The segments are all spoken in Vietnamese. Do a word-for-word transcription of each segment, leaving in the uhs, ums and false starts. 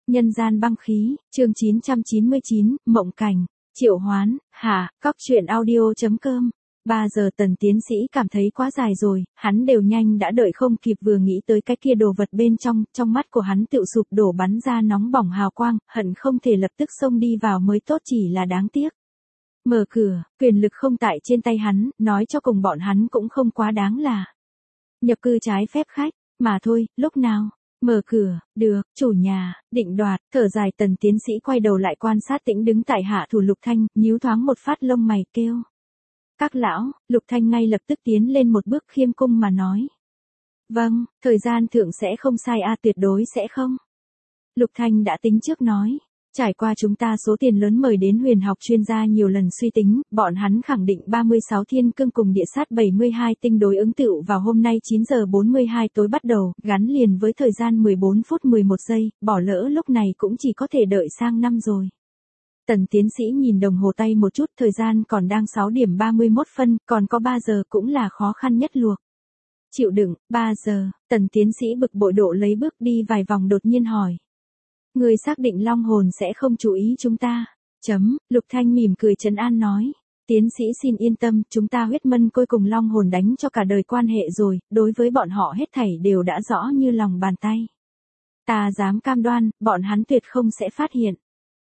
Nhân gian băng khí, chương chín trăm chín mươi chín, mộng cảnh, triệu hoán, hả, cóc truyện audio.com. ba giờ Tần tiến sĩ cảm thấy quá dài rồi, hắn đều nhanh đã đợi không kịp vừa nghĩ tới cái kia đồ vật bên trong, trong mắt của hắn tựu sụp đổ bắn ra nóng bỏng hào quang, hận không thể lập tức xông đi vào mới tốt chỉ là đáng tiếc. Mở cửa, quyền lực không tại trên tay hắn, nói cho cùng bọn hắn cũng không quá đáng là nhập cư trái phép khách, mà thôi, lúc nào. Mở cửa, được, chủ nhà, định đoạt, thở dài Tần tiến sĩ quay đầu lại quan sát tĩnh đứng tại hạ thủ Lục Thanh, nhíu thoáng một phát lông mày kêu. Các lão, Lục Thanh ngay lập tức tiến lên một bước khiêm cung mà nói. Vâng, thời gian thượng sẽ không sai a tuyệt đối sẽ không. Lục Thanh đã tính trước nói. Trải qua chúng ta số tiền lớn mời đến huyền học chuyên gia nhiều lần suy tính, bọn hắn khẳng định ba mươi sáu thiên cương cùng địa sát bảy mươi hai tinh đối ứng tựu vào hôm nay chín giờ bốn mươi hai tối bắt đầu, gắn liền với thời gian mười bốn phút mười một giây, bỏ lỡ lúc này cũng chỉ có thể đợi sang năm rồi. Tần tiến sĩ nhìn đồng hồ tay một chút, thời gian còn đang sáu điểm ba mươi mốt phân, còn có ba giờ cũng là khó khăn nhất luộc. Chịu đựng, ba giờ, Tần tiến sĩ bực bội độ lấy bước đi vài vòng đột nhiên hỏi. Người xác định long hồn sẽ không chú ý chúng ta. Chấm, Lục Thanh mỉm cười trấn an nói. Tiến sĩ xin yên tâm, chúng ta huyết mân côi cùng long hồn đánh cho cả đời quan hệ rồi, đối với bọn họ hết thảy đều đã rõ như lòng bàn tay. Ta dám cam đoan, bọn hắn tuyệt không sẽ phát hiện.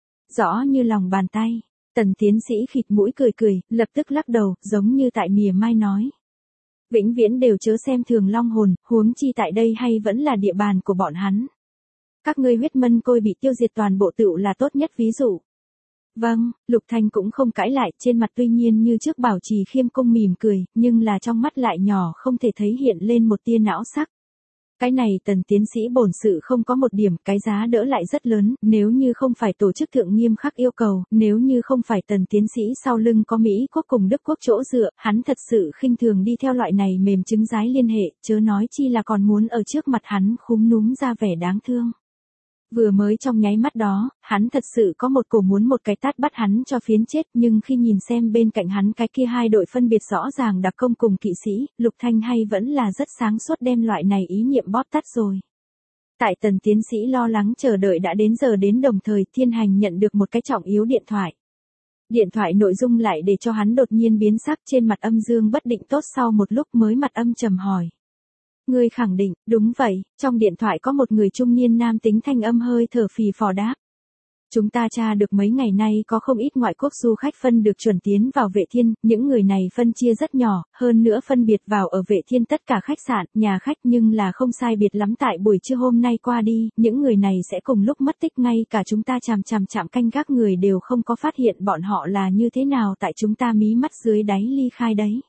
Rõ như lòng bàn tay. Tần tiến sĩ khịt mũi cười cười, lập tức lắc đầu, giống như tại mỉa mai nói. Vĩnh viễn đều chớ xem thường long hồn, huống chi tại đây hay vẫn là địa bàn của bọn hắn. Các ngươi huyết mân côi bị tiêu diệt toàn bộ tựu là tốt nhất ví dụ. Vâng, Lục Thanh cũng không cãi lại, trên mặt tuy nhiên như trước bảo trì khiêm cung mỉm cười, nhưng là trong mắt lại nhỏ không thể thấy hiện lên một tia não sắc. Cái này Tần tiến sĩ bổn sự không có một điểm, cái giá đỡ lại rất lớn, nếu như không phải tổ chức thượng nghiêm khắc yêu cầu, nếu như không phải Tần tiến sĩ sau lưng có Mỹ quốc cùng Đức quốc chỗ dựa, hắn thật sự khinh thường đi theo loại này mềm trứng rái liên hệ, chớ nói chi là còn muốn ở trước mặt hắn khúm núm ra vẻ đáng thương. Vừa mới trong nháy mắt đó, hắn thật sự có một cổ muốn một cái tát bắt hắn cho phiến chết, nhưng khi nhìn xem bên cạnh hắn cái kia hai đội phân biệt rõ ràng đặc công cùng kỵ sĩ, Lục Thanh hay vẫn là rất sáng suốt đem loại này ý niệm bóp tắt rồi. Tại Tần tiến sĩ lo lắng chờ đợi đã đến giờ đến đồng thời, Thiên Hành nhận được một cái trọng yếu điện thoại. Điện thoại nội dung lại để cho hắn đột nhiên biến sắc, trên mặt âm dương bất định tốt sau một lúc mới mặt âm trầm hỏi. Người khẳng định, đúng vậy, trong điện thoại có một người trung niên nam tính thanh âm hơi thở phì phò đáp. Chúng ta tra được mấy ngày nay có không ít ngoại quốc du khách phân được chuẩn tiến vào Vệ Thiên, những người này phân chia rất nhỏ, hơn nữa phân biệt vào ở Vệ Thiên tất cả khách sạn, nhà khách nhưng là không sai biệt lắm tại buổi trưa hôm nay qua đi, những người này sẽ cùng lúc mất tích ngay cả chúng ta chằm chằm chạm canh gác người đều không có phát hiện bọn họ là như thế nào tại chúng ta mí mắt dưới đáy ly khai đấy.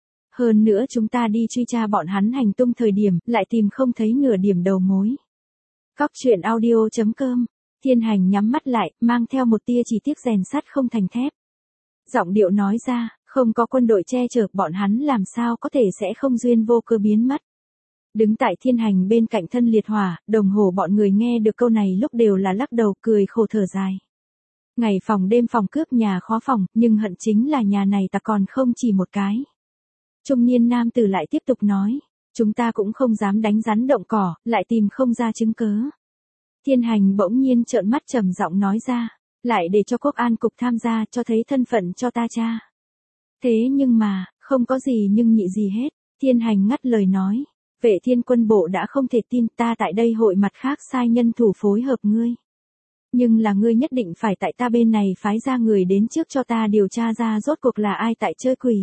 Hơn nữa chúng ta đi truy tra bọn hắn hành tung thời điểm, lại tìm không thấy nửa điểm đầu mối. Cóc truyện audio.com. Thiên Hành nhắm mắt lại, mang theo một tia chỉ tiếc rèn sắt không thành thép. Giọng điệu nói ra, không có quân đội che chở, bọn hắn làm sao có thể sẽ không duyên vô cơ biến mất. Đứng tại Thiên Hành bên cạnh thân liệt hỏa, đồng hồ bọn người nghe được câu này lúc đều là lắc đầu cười khổ thở dài. Ngày phòng đêm phòng cướp nhà khó phòng, nhưng hận chính là nhà này ta còn không chỉ một cái. Trung niên nam tử lại tiếp tục nói, chúng ta cũng không dám đánh rắn động cỏ, lại tìm không ra chứng cớ. Thiên Hành bỗng nhiên trợn mắt trầm giọng nói ra, lại để cho quốc an cục tham gia cho thấy thân phận cho ta cha. Thế nhưng mà, không có gì nhưng nhị gì hết, Thiên Hành ngắt lời nói, Vệ Thiên quân bộ đã không thể tin ta tại đây hội mặt khác sai nhân thủ phối hợp ngươi. Nhưng là ngươi nhất định phải tại ta bên này phái ra người đến trước cho ta điều tra ra rốt cuộc là ai tại chơi quỷ.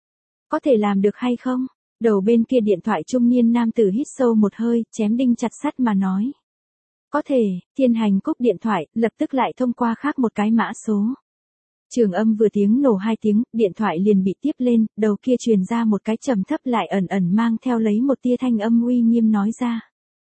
Có thể làm được hay không? Đầu bên kia điện thoại trung niên nam tử hít sâu một hơi, chém đinh chặt sắt mà nói. Có thể, Thiên Hành cúp điện thoại, lập tức lại thông qua khác một cái mã số. Trường âm vừa tiếng nổ hai tiếng, điện thoại liền bị tiếp lên, đầu kia truyền ra một cái trầm thấp lại ẩn ẩn mang theo lấy một tia thanh âm uy nghiêm nói ra.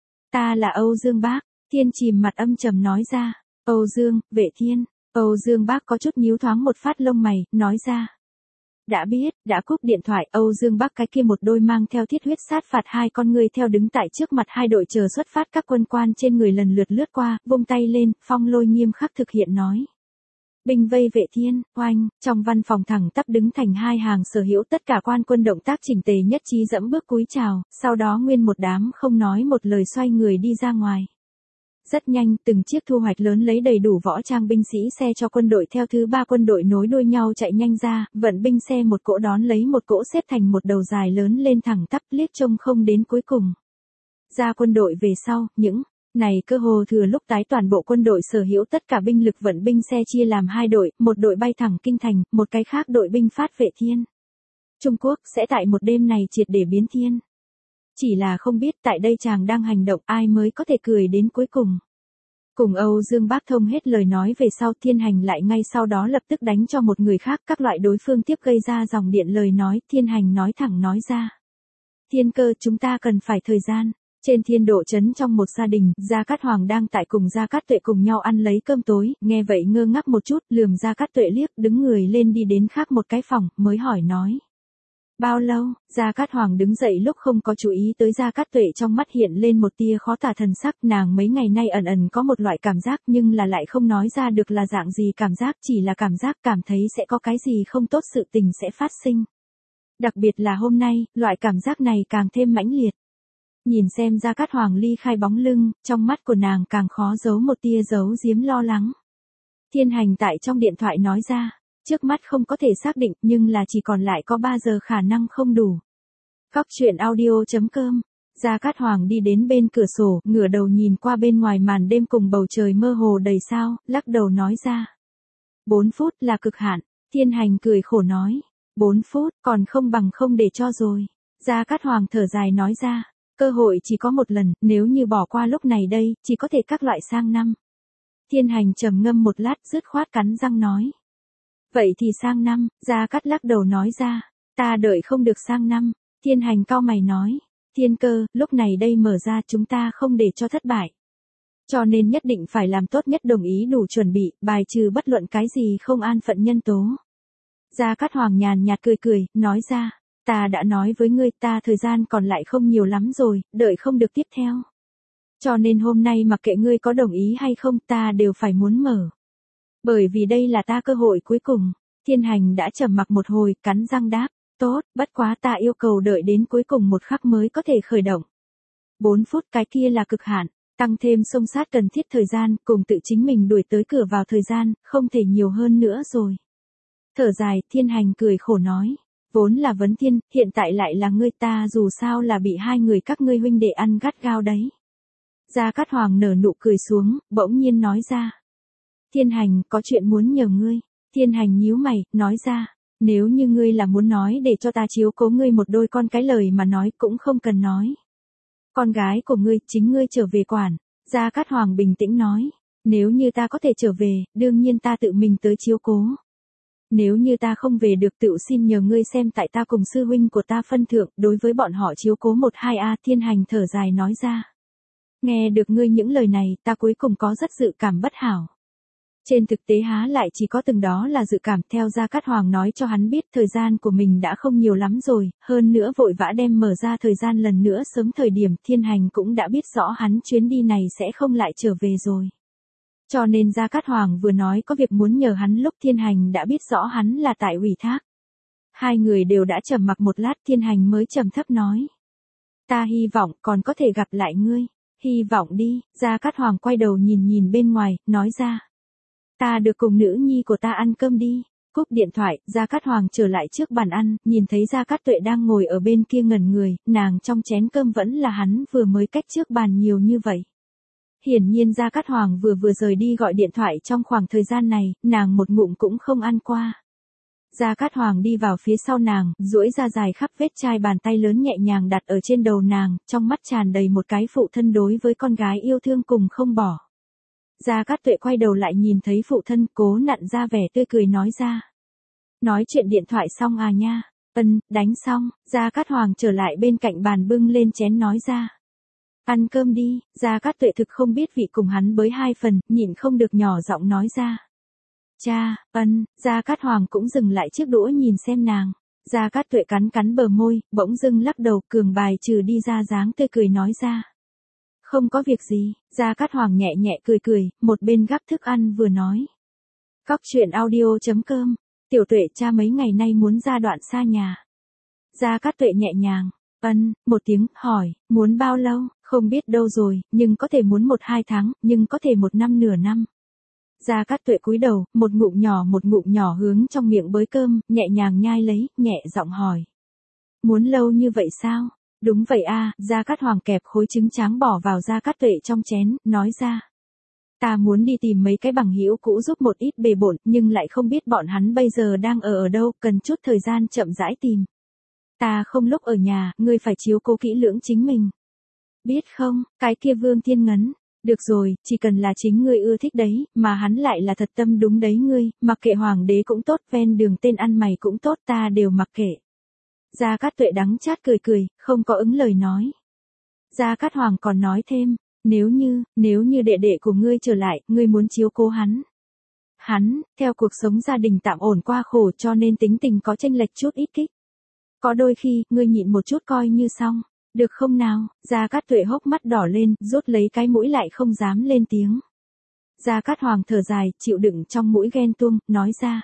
Ta là Âu Dương Bác, Thiên chìm mặt âm trầm nói ra. Âu Dương, Vệ Thiên, Âu Dương Bác có chút nhíu thoáng một phát lông mày, nói ra. Đã biết, đã cúp điện thoại, Âu Dương Bắc cái kia một đôi mang theo thiết huyết sát phạt hai con người theo đứng tại trước mặt hai đội chờ xuất phát các quân quan trên người lần lượt lướt qua, vung tay lên, phong lôi nghiêm khắc thực hiện nói. Binh vây Vệ Thiên, oanh, trong văn phòng thẳng tắp đứng thành hai hàng sở hữu tất cả quan quân động tác chỉnh tề nhất trí dẫm bước cúi chào, sau đó nguyên một đám không nói một lời xoay người đi ra ngoài. Rất nhanh, từng chiếc thu hoạch lớn lấy đầy đủ võ trang binh sĩ xe cho quân đội theo thứ ba quân đội nối đuôi nhau chạy nhanh ra, vận binh xe một cỗ đón lấy một cỗ xếp thành một đầu dài lớn lên thẳng tắp liếc trông không đến cuối cùng. Ra quân đội về sau, những này cơ hồ thừa lúc tái toàn bộ quân đội sở hữu tất cả binh lực vận binh xe chia làm hai đội, một đội bay thẳng kinh thành, một cái khác đội binh phát vệ thiên. Trung Quốc sẽ tại một đêm này triệt để biến thiên. Chỉ là không biết tại đây chàng đang hành động ai mới có thể cười đến cuối cùng. Cùng Âu Dương Bác Thông hết lời nói về sau, Thiên Hành lại ngay sau đó lập tức đánh cho một người khác các loại đối phương tiếp gây ra dòng điện lời nói, Thiên Hành nói thẳng nói ra. Thiên Cơ, chúng ta cần phải thời gian. Trên Thiên Độ trấn trong một gia đình, Gia Cát Hoàng đang tại cùng Gia Cát Tuệ cùng nhau ăn lấy cơm tối, nghe vậy ngơ ngác một chút, lườm Gia Cát Tuệ liếc, đứng người lên đi đến khác một cái phòng, mới hỏi nói. Bao lâu? Gia Cát Hoàng đứng dậy lúc không có chú ý tới Gia Cát Tuệ trong mắt hiện lên một tia khó tả thần sắc, nàng mấy ngày nay ẩn ẩn có một loại cảm giác nhưng là lại không nói ra được là dạng gì cảm giác, chỉ là cảm giác cảm thấy sẽ có cái gì không tốt sự tình sẽ phát sinh. Đặc biệt là hôm nay, loại cảm giác này càng thêm mãnh liệt. Nhìn xem Gia Cát Hoàng ly khai bóng lưng, trong mắt của nàng càng khó giấu một tia giấu giếm lo lắng. Thiên Hành tại trong điện thoại nói ra. Trước mắt không có thể xác định nhưng là chỉ còn lại có ba giờ khả năng không đủ. Cóc truyện audio chấm com. Gia Cát Hoàng đi đến bên cửa sổ, ngửa đầu nhìn qua bên ngoài màn đêm cùng bầu trời mơ hồ đầy sao, lắc đầu nói ra. Bốn phút là cực hạn. Thiên Hành cười khổ nói. Bốn phút, còn không bằng không để cho rồi. Gia Cát Hoàng thở dài nói ra. Cơ hội chỉ có một lần, nếu như bỏ qua lúc này đây, chỉ có thể các loại sang năm. Thiên Hành trầm ngâm một lát dứt khoát cắn răng nói. Vậy thì sang năm, Gia Cát lắc đầu nói ra, ta đợi không được sang năm. Thiên Hành cau mày nói, Thiên Cơ, lúc này đây mở ra chúng ta không để cho thất bại. Cho nên nhất định phải làm tốt nhất, đồng ý đủ chuẩn bị, bài trừ bất luận cái gì không an phận nhân tố. Gia Cát Hoàng nhàn nhạt cười cười, nói ra, ta đã nói với ngươi ta thời gian còn lại không nhiều lắm rồi, đợi không được tiếp theo. Cho nên hôm nay mặc kệ ngươi có đồng ý hay không ta đều phải muốn mở. Bởi vì đây là ta cơ hội cuối cùng. Thiên Hành đã trầm mặc một hồi, cắn răng đáp, tốt, bất quá ta yêu cầu đợi đến cuối cùng một khắc mới có thể khởi động. Bốn phút cái kia là cực hạn, tăng thêm xông sát cần thiết thời gian, cùng tự chính mình đuổi tới cửa vào thời gian, không thể nhiều hơn nữa rồi. Thở dài, Thiên Hành cười khổ nói, vốn là vấn thiên, hiện tại lại là ngươi, ta dù sao là bị hai người các ngươi huynh đệ ăn gắt gao đấy. Gia Cát Hoàng nở nụ cười xuống, bỗng nhiên nói ra. Thiên Hành, có chuyện muốn nhờ ngươi. Thiên Hành nhíu mày, nói ra, nếu như ngươi là muốn nói để cho ta chiếu cố ngươi một đôi con cái lời mà nói cũng không cần nói. Con gái của ngươi, chính ngươi trở về quản. Gia Cát Hoàng bình tĩnh nói, nếu như ta có thể trở về, đương nhiên ta tự mình tới chiếu cố. Nếu như ta không về được tự xin nhờ ngươi xem tại ta cùng sư huynh của ta phân thượng, đối với bọn họ chiếu cố một hai a. Thiên Hành thở dài nói ra. Nghe được ngươi những lời này, ta cuối cùng có rất dự cảm bất hảo. Trên thực tế há lại chỉ có từng đó là dự cảm, theo Gia Cát Hoàng nói cho hắn biết thời gian của mình đã không nhiều lắm rồi, hơn nữa vội vã đem mở ra thời gian lần nữa sớm thời điểm. Thiên Hành cũng đã biết rõ hắn chuyến đi này sẽ không lại trở về rồi. Cho nên Gia Cát Hoàng vừa nói có việc muốn nhờ hắn lúc Thiên Hành đã biết rõ hắn là tại ủy thác. Hai người đều đã trầm mặc một lát, Thiên Hành mới trầm thấp nói. Ta hy vọng còn có thể gặp lại ngươi. Hy vọng đi. Gia Cát Hoàng quay đầu nhìn nhìn bên ngoài, nói ra. Ta được cùng nữ nhi của ta ăn cơm đi. Cúp điện thoại, Gia Cát Hoàng trở lại trước bàn ăn, nhìn thấy Gia Cát Tuệ đang ngồi ở bên kia ngẩn người, nàng trong chén cơm vẫn là hắn vừa mới cách trước bàn nhiều như vậy. Hiển nhiên Gia Cát Hoàng vừa vừa rời đi gọi điện thoại trong khoảng thời gian này, nàng một ngụm cũng không ăn qua. Gia Cát Hoàng đi vào phía sau nàng, duỗi ra dài khắp vết chai bàn tay lớn nhẹ nhàng đặt ở trên đầu nàng, trong mắt tràn đầy một cái phụ thân đối với con gái yêu thương cùng không bỏ. Gia Cát Tuệ quay đầu lại nhìn thấy phụ thân, cố nặn ra vẻ tươi cười nói ra. Nói chuyện điện thoại xong à nha? Ân, đánh xong. Gia Cát Hoàng trở lại bên cạnh bàn bưng lên chén nói ra. Ăn cơm đi. Gia Cát Tuệ thực không biết vị cùng hắn bới hai phần, nhịn không được nhỏ giọng nói ra. Cha, ân. Gia Cát Hoàng cũng dừng lại chiếc đũa nhìn xem nàng. Gia Cát Tuệ cắn cắn bờ môi, bỗng dưng lắc đầu, cường bài trừ đi ra dáng tươi cười nói ra. Không có việc gì. Gia Cát Hoàng nhẹ nhẹ cười cười, một bên gắp thức ăn vừa nói. Cóc truyện audio chấm com. Tiểu Tuệ, cha mấy ngày nay muốn ra đoạn xa nhà. Gia Cát Tuệ nhẹ nhàng. Ân, một tiếng, hỏi, muốn bao lâu? Không biết đâu rồi, nhưng có thể muốn một hai tháng, nhưng có thể một năm nửa năm. Gia Cát Tuệ cúi đầu, một ngụm nhỏ một ngụm nhỏ hướng trong miệng bới cơm, nhẹ nhàng nhai lấy, nhẹ giọng hỏi. Muốn lâu như vậy sao? Đúng vậy a, Gia Cát Hoàng kẹp khối trứng tráng bỏ vào Gia Cát Tuệ trong chén, nói ra. Ta muốn đi tìm mấy cái bằng hữu cũ giúp một ít bề bộn, nhưng lại không biết bọn hắn bây giờ đang ở ở đâu, cần chút thời gian chậm rãi tìm. Ta không lúc ở nhà, ngươi phải chiếu cố kỹ lưỡng chính mình. Biết không, cái kia Vương Thiên Ngấn. Được rồi, chỉ cần là chính ngươi ưa thích đấy, mà hắn lại là thật tâm đúng đấy ngươi, mặc kệ hoàng đế cũng tốt, ven đường tên ăn mày cũng tốt, ta đều mặc kệ. Gia Cát Tuệ đắng chát cười cười, không có ứng lời nói. Gia Cát Hoàng còn nói thêm, nếu như, nếu như đệ đệ của ngươi trở lại, ngươi muốn chiếu cố hắn. Hắn, theo cuộc sống gia đình tạm ổn qua khổ cho nên tính tình có chênh lệch chút ít kích. Có đôi khi, ngươi nhịn một chút coi như xong. Được không nào? Gia Cát Tuệ hốc mắt đỏ lên, rút lấy cái mũi lại không dám lên tiếng. Gia Cát Hoàng thở dài, chịu đựng trong mũi ghen tuông, nói ra.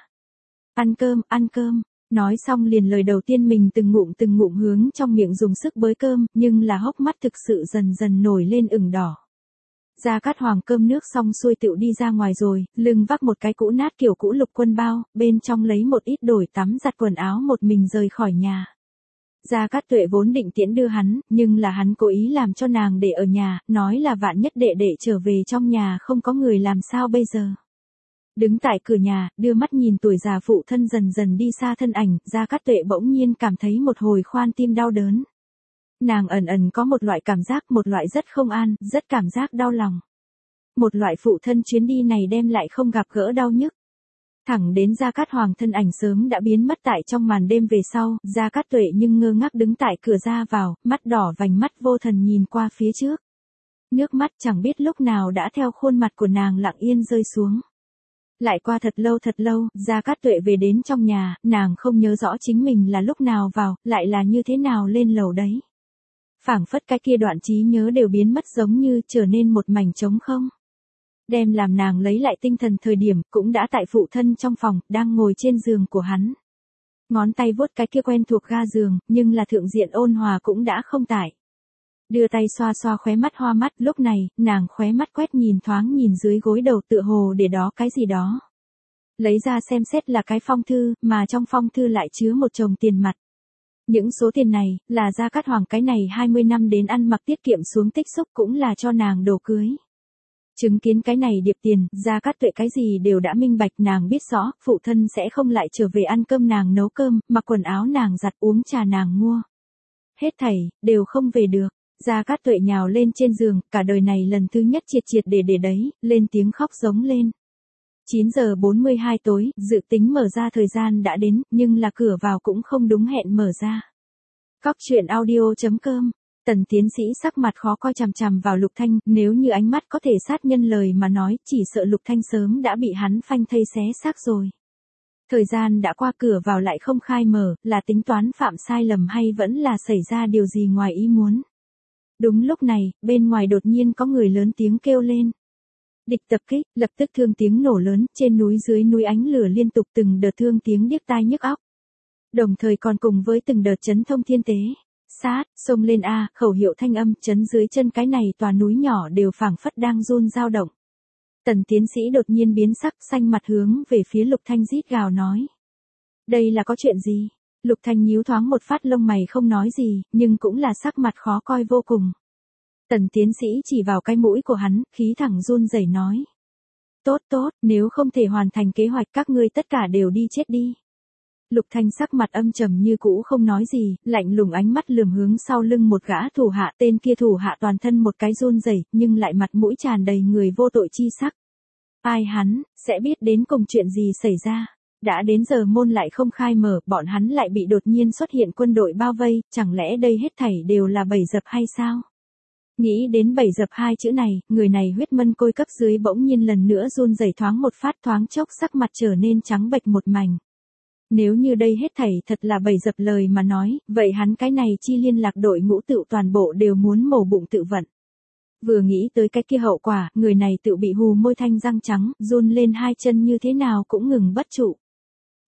Ăn cơm, ăn cơm. Nói xong liền lời đầu tiên mình từng ngụm từng ngụm hướng trong miệng dùng sức bới cơm, nhưng là hốc mắt thực sự dần dần nổi lên ửng đỏ. Gia Cát Hoàng cơm nước xong xuôi tựu đi ra ngoài rồi, lưng vác một cái cũ nát kiểu cũ lục quân bao, bên trong lấy một ít đổi tắm giặt quần áo một mình rời khỏi nhà. Gia Cát Tuệ vốn định tiễn đưa hắn, nhưng là hắn cố ý làm cho nàng để ở nhà, nói là vạn nhất đệ đệ trở về trong nhà không có người làm sao bây giờ. Đứng tại cửa nhà, đưa mắt nhìn tuổi già phụ thân dần dần đi xa thân ảnh, Gia Cát Tuệ bỗng nhiên cảm thấy một hồi khoan tim đau đớn. Nàng ẩn ẩn có một loại cảm giác, một loại rất không an, rất cảm giác đau lòng. Một loại phụ thân chuyến đi này đem lại không gặp gỡ đau nhức. Thẳng đến Gia Cát Hoàng thân ảnh sớm đã biến mất tại trong màn đêm về sau, Gia Cát Tuệ nhưng ngơ ngác đứng tại cửa ra vào, mắt đỏ vành mắt vô thần nhìn qua phía trước. Nước mắt chẳng biết lúc nào đã theo khuôn mặt của nàng lặng yên rơi xuống. Lại qua thật lâu thật lâu, Gia Cát Tuệ về đến trong nhà, nàng không nhớ rõ chính mình là lúc nào vào, lại là như thế nào lên lầu đấy. Phảng phất cái kia đoạn trí nhớ đều biến mất giống như trở nên một mảnh trống không. Đem làm nàng lấy lại tinh thần thời điểm, cũng đã tại phụ thân trong phòng, đang ngồi trên giường của hắn. Ngón tay vuốt cái kia quen thuộc ga giường, nhưng là thượng diện ôn hòa cũng đã không tại. Đưa tay xoa xoa khóe mắt hoa mắt, lúc này, nàng khóe mắt quét nhìn thoáng nhìn dưới gối đầu tựa hồ để đó cái gì đó. Lấy ra xem xét là cái phong thư, mà trong phong thư lại chứa một chồng tiền mặt. Những số tiền này, là Gia Cát Hoàng cái này hai mươi năm đến ăn mặc tiết kiệm xuống tích xúc cũng là cho nàng đồ cưới. Chứng kiến cái này điệp tiền, Gia Cát Tuệ cái gì đều đã minh bạch, nàng biết rõ, phụ thân sẽ không lại trở về ăn cơm nàng nấu cơm, mặc quần áo nàng giặt, uống trà nàng mua. Hết thảy, đều không về được. Gia Cát Tuệ nhào lên trên giường, cả đời này lần thứ nhất triệt triệt để để đấy, lên tiếng khóc giống lên. chín giờ bốn mươi hai tối, dự tính mở ra thời gian đã đến, nhưng là cửa vào cũng không đúng hẹn mở ra. Cóc truyện audio chấm com. Tần tiến sĩ sắc mặt khó coi chằm chằm vào Lục Thanh, nếu như ánh mắt có thể sát nhân lời mà nói, chỉ sợ Lục Thanh sớm đã bị hắn phanh thây xé xác rồi. Thời gian đã qua, cửa vào lại không khai mở, là tính toán phạm sai lầm hay vẫn là xảy ra điều gì ngoài ý muốn. Đúng lúc này, bên ngoài đột nhiên có người lớn tiếng kêu lên. Địch tập kích, lập tức thương tiếng nổ lớn, trên núi dưới núi ánh lửa liên tục từng đợt thương tiếng điếc tai nhức óc. Đồng thời còn cùng với từng đợt chấn thông thiên tế. Sát, xông lên a, khẩu hiệu thanh âm, chấn dưới chân cái này tòa núi nhỏ đều phảng phất đang run dao động. Tần tiến sĩ đột nhiên biến sắc, xanh mặt hướng về phía Lục Thanh rít gào nói. Đây là có chuyện gì? Lục Thanh nhíu thoáng một phát lông mày không nói gì, nhưng cũng là sắc mặt khó coi vô cùng. Tần tiến sĩ chỉ vào cái mũi của hắn, khí thẳng run rẩy nói. Tốt tốt, nếu không thể hoàn thành kế hoạch các ngươi tất cả đều đi chết đi. Lục Thanh sắc mặt âm trầm như cũ không nói gì, lạnh lùng ánh mắt lườm hướng sau lưng một gã thủ hạ, tên kia thủ hạ toàn thân một cái run rẩy, nhưng lại mặt mũi tràn đầy người vô tội chi sắc. Ai hắn, sẽ biết đến cùng chuyện gì xảy ra. Đã đến giờ môn lại không khai mở, bọn hắn lại bị đột nhiên xuất hiện quân đội bao vây, chẳng lẽ đây hết thảy đều là bẫy dập hay sao? Nghĩ đến bẫy dập hai chữ này, người này huyết mân côi cấp dưới bỗng nhiên lần nữa run rẩy thoáng một phát, thoáng chốc sắc mặt trở nên trắng bệch một mảnh. Nếu như đây hết thảy thật là bẫy dập lời mà nói, vậy hắn cái này chi liên lạc đội ngũ tự toàn bộ đều muốn mổ bụng tự vận. Vừa nghĩ tới cái kia hậu quả, người này tự bị hù môi thanh răng trắng, run lên hai chân như thế nào cũng ngừng bất trụ.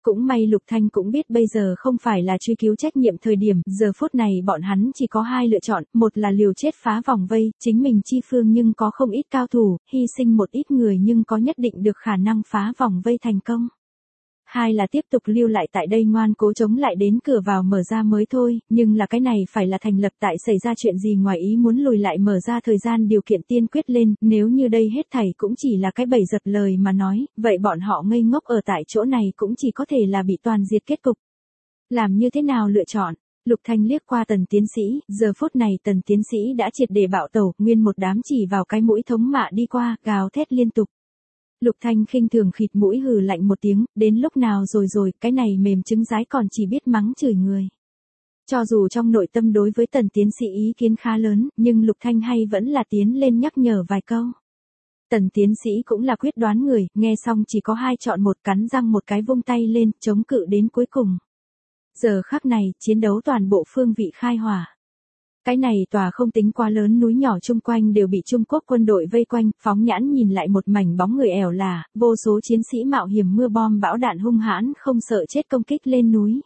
Cũng may Lục Thanh cũng biết bây giờ không phải là truy cứu trách nhiệm thời điểm, giờ phút này bọn hắn chỉ có hai lựa chọn, một là liều chết phá vòng vây, chính mình chi phương nhưng có không ít cao thủ, hy sinh một ít người nhưng có nhất định được khả năng phá vòng vây thành công. Hai là tiếp tục lưu lại tại đây ngoan cố chống lại đến cửa vào mở ra mới thôi, nhưng là cái này phải là thành lập tại xảy ra chuyện gì ngoài ý muốn lùi lại mở ra thời gian điều kiện tiên quyết lên, nếu như đây hết thảy cũng chỉ là cái bẫy giật lời mà nói, vậy bọn họ ngây ngốc ở tại chỗ này cũng chỉ có thể là bị toàn diệt kết cục. Làm như thế nào lựa chọn? Lục Thanh liếc qua Tần tiến sĩ, giờ phút này Tần tiến sĩ đã triệt để bạo tẩu, nguyên một đám chỉ vào cái mũi thống mạ đi qua, gào thét liên tục. Lục Thanh khinh thường khịt mũi hừ lạnh một tiếng, đến lúc nào rồi rồi, cái này mềm trứng rái còn chỉ biết mắng chửi người. Cho dù trong nội tâm đối với Tần tiến sĩ ý kiến khá lớn, nhưng Lục Thanh hay vẫn là tiến lên nhắc nhở vài câu. Tần tiến sĩ cũng là quyết đoán người, nghe xong chỉ có hai chọn một, cắn răng một cái vung tay lên, chống cự đến cuối cùng. Giờ khắc này, chiến đấu toàn bộ phương vị khai hỏa. Cái này tòa không tính quá lớn núi nhỏ chung quanh đều bị Trung Quốc quân đội vây quanh, phóng nhãn nhìn lại một mảnh bóng người ẻo là, vô số chiến sĩ mạo hiểm mưa bom bão đạn hung hãn không sợ chết công kích lên núi.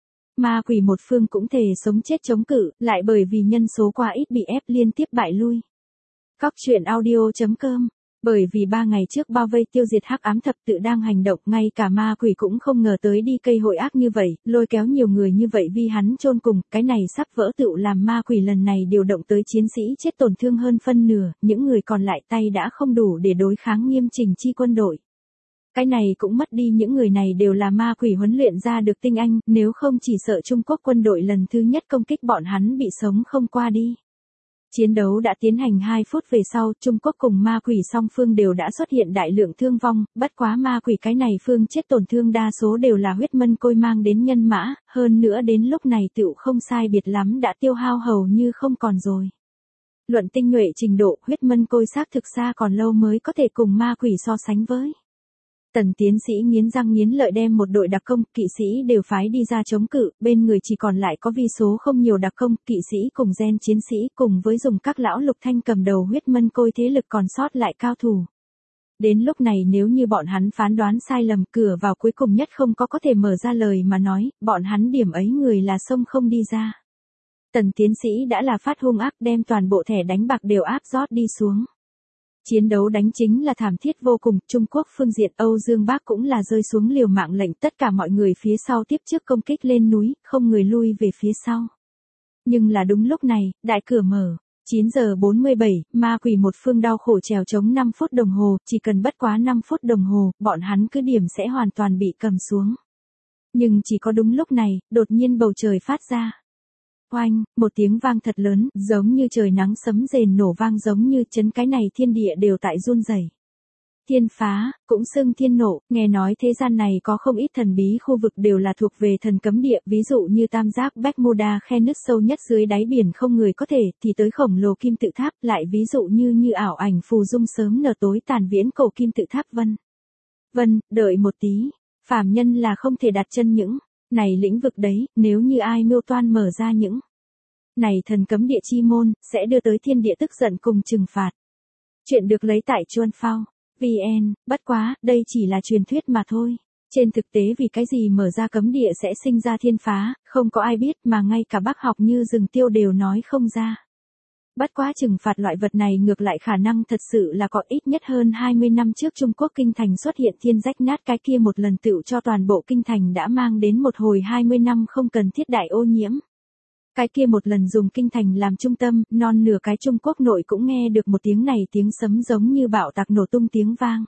Ma quỷ một phương cũng thề sống chết chống cự, lại bởi vì nhân số quá ít bị ép liên tiếp bại lui. Cóc truyện audio chấm com. Bởi vì ba ngày trước bao vây tiêu diệt hắc ám thập tự đang hành động, ngay cả ma quỷ cũng không ngờ tới đi cây hội ác như vậy, lôi kéo nhiều người như vậy vì hắn chôn cùng, cái này sắp vỡ tựu làm ma quỷ lần này điều động tới chiến sĩ chết tổn thương hơn phân nửa, những người còn lại tay đã không đủ để đối kháng nghiêm chỉnh chi quân đội. Cái này cũng mất đi những người này đều là ma quỷ huấn luyện ra được tinh anh, nếu không chỉ sợ Trung Quốc quân đội lần thứ nhất công kích bọn hắn bị sống không qua đi. Chiến đấu đã tiến hành hai phút về sau, Trung Quốc cùng ma quỷ song phương đều đã xuất hiện đại lượng thương vong, bất quá ma quỷ cái này phương chết tổn thương đa số đều là huyết mân côi mang đến nhân mã, hơn nữa đến lúc này tựu không sai biệt lắm đã tiêu hao hầu như không còn rồi. Luận tinh nhuệ trình độ, huyết mân côi xác thực xa còn lâu mới có thể cùng ma quỷ so sánh với. Tần tiến sĩ nghiến răng nghiến lợi đem một đội đặc công, kỵ sĩ đều phái đi ra chống cự, bên người chỉ còn lại có vi số không nhiều đặc công, kỵ sĩ cùng gen chiến sĩ cùng với dùng các lão Lục Thanh cầm đầu huyết mân côi thế lực còn sót lại cao thủ. Đến lúc này nếu như bọn hắn phán đoán sai lầm, cửa vào cuối cùng nhất không có có thể mở ra lời mà nói, bọn hắn điểm ấy người là sông không đi ra. Tần tiến sĩ đã là phát hung ác đem toàn bộ thẻ đánh bạc đều áp rót đi xuống. Chiến đấu đánh chính là thảm thiết vô cùng, Trung Quốc phương diện Âu Dương Bác cũng là rơi xuống liều mạng lệnh tất cả mọi người phía sau tiếp trước công kích lên núi, không người lui về phía sau. Nhưng là đúng lúc này, đại cửa mở, chín giờ bốn mươi bảy, ma quỷ một phương đau khổ trèo chống năm phút đồng hồ, chỉ cần bất quá năm phút đồng hồ, bọn hắn cứ điểm sẽ hoàn toàn bị cầm xuống. Nhưng chỉ có đúng lúc này, đột nhiên bầu trời phát ra. Oanh, một tiếng vang thật lớn, giống như trời nắng sấm rền nổ vang giống như chấn cái này thiên địa đều tại run rẩy. Thiên phá, cũng xưng thiên nộ, nghe nói thế gian này có không ít thần bí khu vực đều là thuộc về thần cấm địa, ví dụ như tam giác Bermuda khe nứt sâu nhất dưới đáy biển không người có thể, thì tới khổng lồ kim tự tháp, lại ví dụ như như ảo ảnh phù dung sớm nở tối tàn viễn cổ kim tự tháp vân. Vân, đợi một tí, phàm nhân là không thể đặt chân những này lĩnh vực đấy, nếu như ai mưu toan mở ra những này thần cấm địa chi môn, sẽ đưa tới thiên địa tức giận cùng trừng phạt. Chuyện được lấy tại Chuan Phao. vê en, bất quá, đây chỉ là truyền thuyết mà thôi. Trên thực tế vì cái gì mở ra cấm địa sẽ sinh ra thiên phá, không có ai biết mà ngay cả bác học như rừng tiêu đều nói không ra. Bất quá trừng phạt loại vật này ngược lại khả năng thật sự là có, ít nhất hơn hai mươi năm trước Trung Quốc kinh thành xuất hiện thiên rách nát cái kia một lần tựu cho toàn bộ kinh thành đã mang đến một hồi hai mươi năm không cần thiết đại ô nhiễm. Cái kia một lần dùng kinh thành làm trung tâm, non nửa cái Trung Quốc nội cũng nghe được một tiếng này tiếng sấm giống như bạo tạc nổ tung tiếng vang.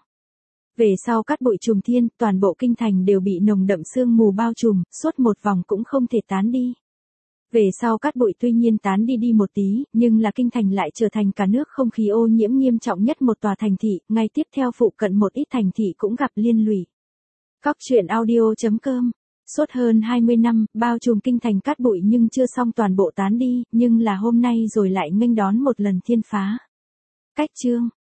Về sau cát bụi trùm thiên, toàn bộ kinh thành đều bị nồng đậm sương mù bao trùm, suốt một vòng cũng không thể tán đi. Về sau cát bụi tuy nhiên tán đi đi một tí, nhưng là kinh thành lại trở thành cả nước không khí ô nhiễm nghiêm trọng nhất một tòa thành thị, ngay tiếp theo phụ cận một ít thành thị cũng gặp liên lụy. Cóc truyện audio chấm com. Suốt hơn hai mươi năm, bao trùm kinh thành cát bụi nhưng chưa xong toàn bộ tán đi, nhưng là hôm nay rồi lại nghênh đón một lần thiên phá. Cách chương